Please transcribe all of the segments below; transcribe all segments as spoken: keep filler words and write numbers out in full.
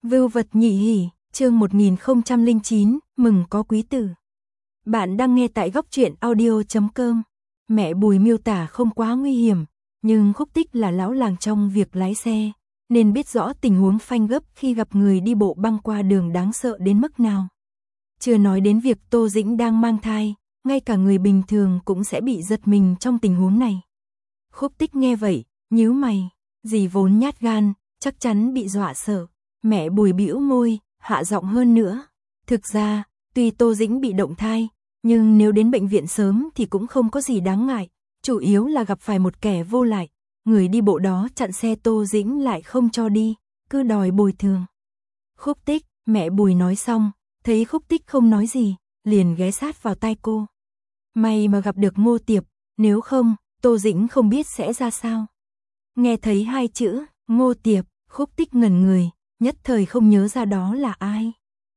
Vưu vật nhị hỉ, chương một nghìn không trăm lẻ chín, mừng có quý tử. Bạn đang nghe tại góc truyện audio chấm com. Mẹ Bùi miêu tả không quá nguy hiểm, nhưng Khúc Tích là lão làng trong việc lái xe, nên biết rõ tình huống phanh gấp khi gặp người đi bộ băng qua đường đáng sợ đến mức nào. Chưa nói đến việc Tô Dĩnh đang mang thai, ngay cả người bình thường cũng sẽ bị giật mình trong tình huống này. Khúc Tích nghe vậy, nhíu mày, dì vốn nhát gan, chắc chắn bị dọa sợ. Mẹ Bùi bĩu môi, hạ giọng hơn nữa. Thực ra, tuy Tô Dĩnh bị động thai, nhưng nếu đến bệnh viện sớm thì cũng không có gì đáng ngại, chủ yếu là gặp phải một kẻ vô lại. Người đi bộ đó chặn xe Tô Dĩnh lại không cho đi, cứ đòi bồi thường. Khúc Tích, mẹ Bùi nói xong, thấy Khúc Tích không nói gì, liền ghé sát vào tai cô. May mà gặp được Ngô Tiệp, nếu không, Tô Dĩnh không biết sẽ ra sao. Nghe thấy hai chữ, Ngô Tiệp, Khúc Tích ngẩn người, nhất thời không nhớ ra đó là ai.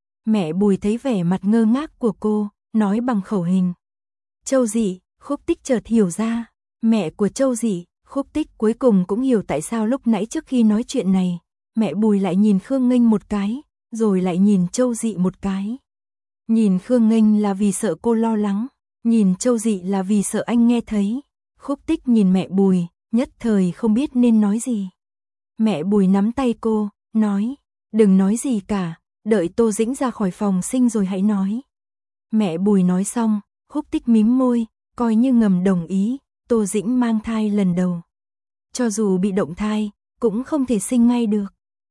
Mẹ Bùi thấy vẻ mặt ngơ ngác của cô, nói bằng khẩu hình. Châu Dị, Khúc Tích chợt hiểu ra, mẹ của Châu Dị. Khúc Tích cuối cùng cũng hiểu tại sao lúc nãy trước khi nói chuyện này, mẹ Bùi lại nhìn Khương Nghênh một cái, rồi lại nhìn Châu Dị một cái. Nhìn Khương Nghênh là vì sợ cô lo lắng, nhìn Châu Dị là vì sợ anh nghe thấy. Khúc Tích nhìn mẹ Bùi, nhất thời không biết nên nói gì. Mẹ Bùi nắm tay cô, nói, đừng nói gì cả, đợi Tô Dĩnh ra khỏi phòng sinh rồi hãy nói. Mẹ Bùi nói xong, Khúc Tích mím môi, coi như ngầm đồng ý. Tô Dĩnh mang thai lần đầu, cho dù bị động thai, cũng không thể sinh ngay được.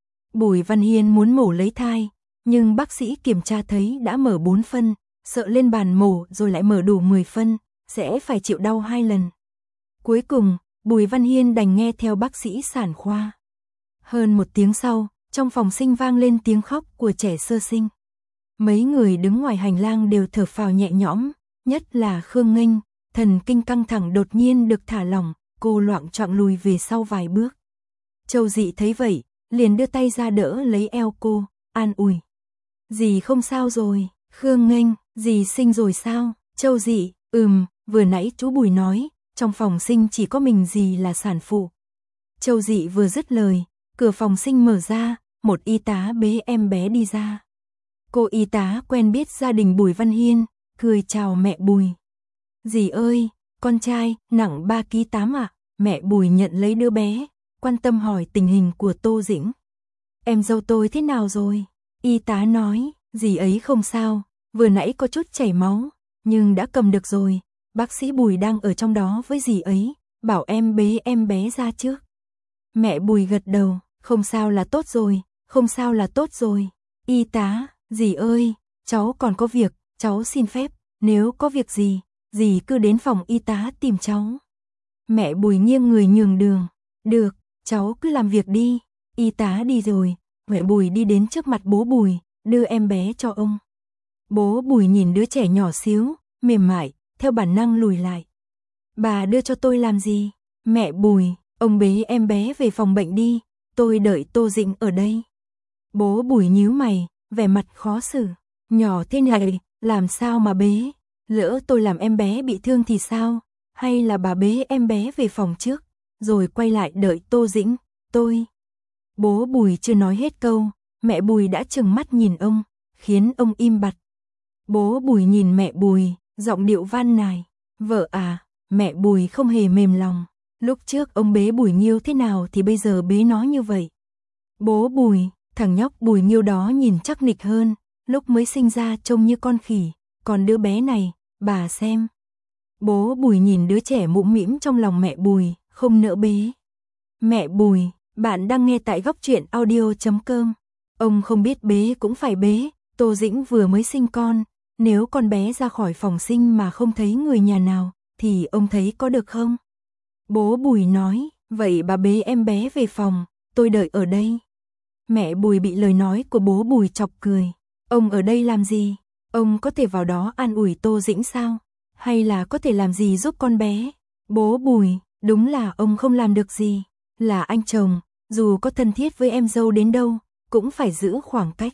Bùi Văn Hiên muốn mổ lấy thai, nhưng bác sĩ kiểm tra thấy đã mở bốn phân, sợ lên bàn mổ rồi lại mở đủ mười phân, sẽ phải chịu đau hai lần. Cuối cùng, Bùi Văn Hiên đành nghe theo bác sĩ sản khoa. Hơn một tiếng sau, trong phòng sinh vang lên tiếng khóc của trẻ sơ sinh. Mấy người đứng ngoài hành lang đều thở phào nhẹ nhõm, nhất là Khương Nghênh. Thần kinh căng thẳng đột nhiên được thả lỏng, cô loạng choạng lùi về sau vài bước. Châu Dị thấy vậy, liền đưa tay ra đỡ lấy eo cô, an ủi. Dì không sao rồi, Khương Nghênh, dì sinh rồi sao? Châu Dị, ừm, vừa nãy chú Bùi nói, trong phòng sinh chỉ có mình dì là sản phụ. Châu Dị vừa dứt lời, cửa phòng sinh mở ra, một y tá bế em bé đi ra. Cô y tá quen biết gia đình Bùi Văn Hiên, cười chào mẹ Bùi. Dì ơi, con trai, nặng ba ki lô gam tám ạ. Mẹ Bùi nhận lấy đứa bé, quan tâm hỏi tình hình của Tô Dĩnh. Em dâu tôi thế nào rồi? Y tá nói, dì ấy không sao, vừa nãy có chút chảy máu, nhưng đã cầm được rồi. Bác sĩ Bùi đang ở trong đó với dì ấy, bảo em bế em bé ra trước. Mẹ Bùi gật đầu, không sao là tốt rồi, không sao là tốt rồi. Y tá, dì ơi, cháu còn có việc, cháu xin phép, nếu có việc gì, dì cứ đến phòng y tá tìm cháu. Mẹ Bùi nghiêng người nhường đường. Được, cháu cứ làm việc đi. Y tá đi rồi, mẹ Bùi đi đến trước mặt bố Bùi, đưa em bé cho ông. Bố Bùi nhìn đứa trẻ nhỏ xíu, mềm mại, theo bản năng lùi lại. Bà đưa cho tôi làm gì? Mẹ Bùi, ông bế em bé về phòng bệnh đi, tôi đợi Tô Dĩnh ở đây. Bố Bùi nhíu mày, vẻ mặt khó xử. Nhỏ thế này, làm sao mà bế? Lỡ tôi làm em bé bị thương thì sao? Hay là bà bế em bé về phòng trước, rồi quay lại đợi Tô Dĩnh, tôi. Bố Bùi chưa nói hết câu, mẹ Bùi đã trừng mắt nhìn ông, khiến ông im bặt. Bố Bùi nhìn mẹ Bùi, giọng điệu van nài. Vợ à, mẹ Bùi không hề mềm lòng. Lúc trước ông bế Bùi Nghiêu thế nào thì bây giờ bế nó như vậy. Bố Bùi, thằng nhóc Bùi Nghiêu đó nhìn chắc nịch hơn, lúc mới sinh ra trông như con khỉ, còn đứa bé này, bà xem. Bố Bùi nhìn đứa trẻ mũm mĩm trong lòng mẹ Bùi, không nỡ bế. Mẹ Bùi, bạn đang nghe tại góc truyện audio chấm com. Ông không biết bế cũng phải bế, Tô Dĩnh vừa mới sinh con, nếu con bé ra khỏi phòng sinh mà không thấy người nhà nào, thì ông thấy có được không? Bố Bùi nói, vậy bà bế em bé về phòng, tôi đợi ở đây. Mẹ Bùi bị lời nói của bố Bùi chọc cười. Ông ở đây làm gì? Ông có thể vào đó an ủi Tô Dĩnh sao? Hay là có thể làm gì giúp con bé? Bố Bùi, đúng là ông không làm được gì. Là anh chồng, dù có thân thiết với em dâu đến đâu, cũng phải giữ khoảng cách.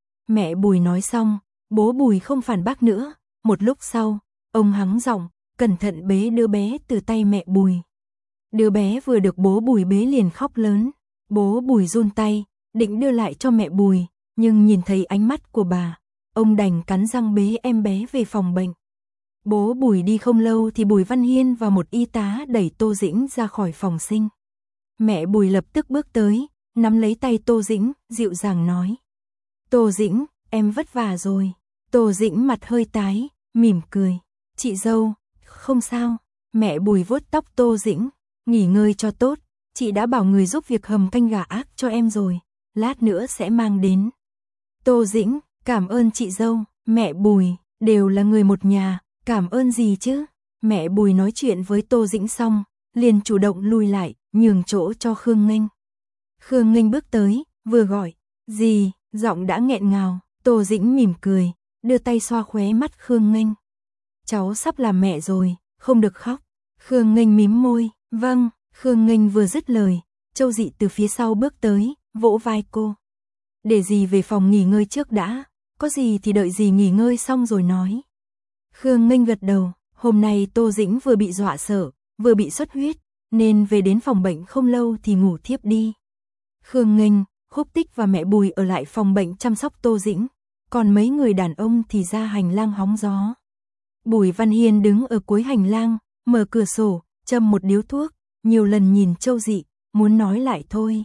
Mẹ Bùi nói xong, bố Bùi không phản bác nữa. Một lúc sau, ông hắng giọng, cẩn thận bế đứa bé từ tay mẹ Bùi. Đứa bé vừa được bố Bùi bế liền khóc lớn. Bố Bùi run tay, định đưa lại cho mẹ Bùi, nhưng nhìn thấy ánh mắt của bà, ông đành cắn răng bế em bé về phòng bệnh. Bố Bùi đi không lâu thì Bùi Văn Hiên và một y tá đẩy Tô Dĩnh ra khỏi phòng sinh. Mẹ Bùi lập tức bước tới, nắm lấy tay Tô Dĩnh, dịu dàng nói. Tô Dĩnh, em vất vả rồi. Tô Dĩnh mặt hơi tái, mỉm cười. Chị dâu, không sao. Mẹ Bùi vuốt tóc Tô Dĩnh, nghỉ ngơi cho tốt. Chị đã bảo người giúp việc hầm canh gà ác cho em rồi, lát nữa sẽ mang đến. Tô Dĩnh, cảm ơn chị dâu. Mẹ Bùi, đều là người một nhà, cảm ơn gì chứ. Mẹ Bùi nói chuyện với Tô Dĩnh xong, liền chủ động lùi lại, nhường chỗ cho Khương Nghênh. Khương Nghênh bước tới, vừa gọi, gì, giọng đã nghẹn ngào. Tô Dĩnh mỉm cười, đưa tay xoa khóe mắt Khương Nghênh. Cháu sắp làm mẹ rồi, không được khóc. Khương Nghênh mím môi, vâng. Khương Nghênh vừa dứt lời, Châu Dị từ phía sau bước tới, vỗ vai cô. Để dì về phòng nghỉ ngơi trước đã, có gì thì đợi dì nghỉ ngơi xong rồi nói. Khương Nghênh gật đầu, hôm nay Tô Dĩnh vừa bị dọa sợ, vừa bị xuất huyết, nên về đến phòng bệnh không lâu thì ngủ thiếp đi. Khương Nghênh, Khúc Tích và mẹ Bùi ở lại phòng bệnh chăm sóc Tô Dĩnh, còn mấy người đàn ông thì ra hành lang hóng gió. Bùi Văn Hiên đứng ở cuối hành lang, mở cửa sổ, châm một điếu thuốc, nhiều lần nhìn Châu Dị, muốn nói lại thôi.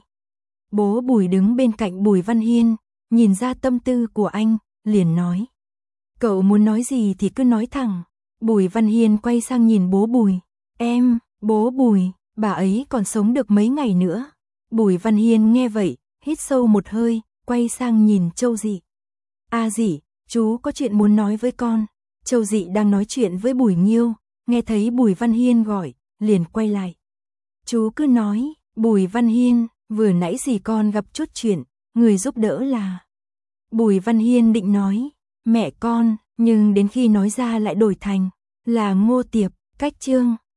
Bố Bùi đứng bên cạnh Bùi Văn Hiên, nhìn ra tâm tư của anh, liền nói. Cậu muốn nói gì thì cứ nói thẳng. Bùi Văn Hiên quay sang nhìn bố Bùi. Em, bố Bùi, bà ấy còn sống được mấy ngày nữa. Bùi Văn Hiên nghe vậy, hít sâu một hơi, quay sang nhìn Châu Dị. A Dị, chú có chuyện muốn nói với con. Châu Dị đang nói chuyện với Bùi Nghiêu, nghe thấy Bùi Văn Hiên gọi, liền quay lại. Chú cứ nói. Bùi Văn Hiên, vừa nãy dì con gặp chút chuyện, người giúp đỡ là. Bùi Văn Hiên định nói, mẹ con, nhưng đến khi nói ra lại đổi thành, là Ngô Tiệp, cách Trương.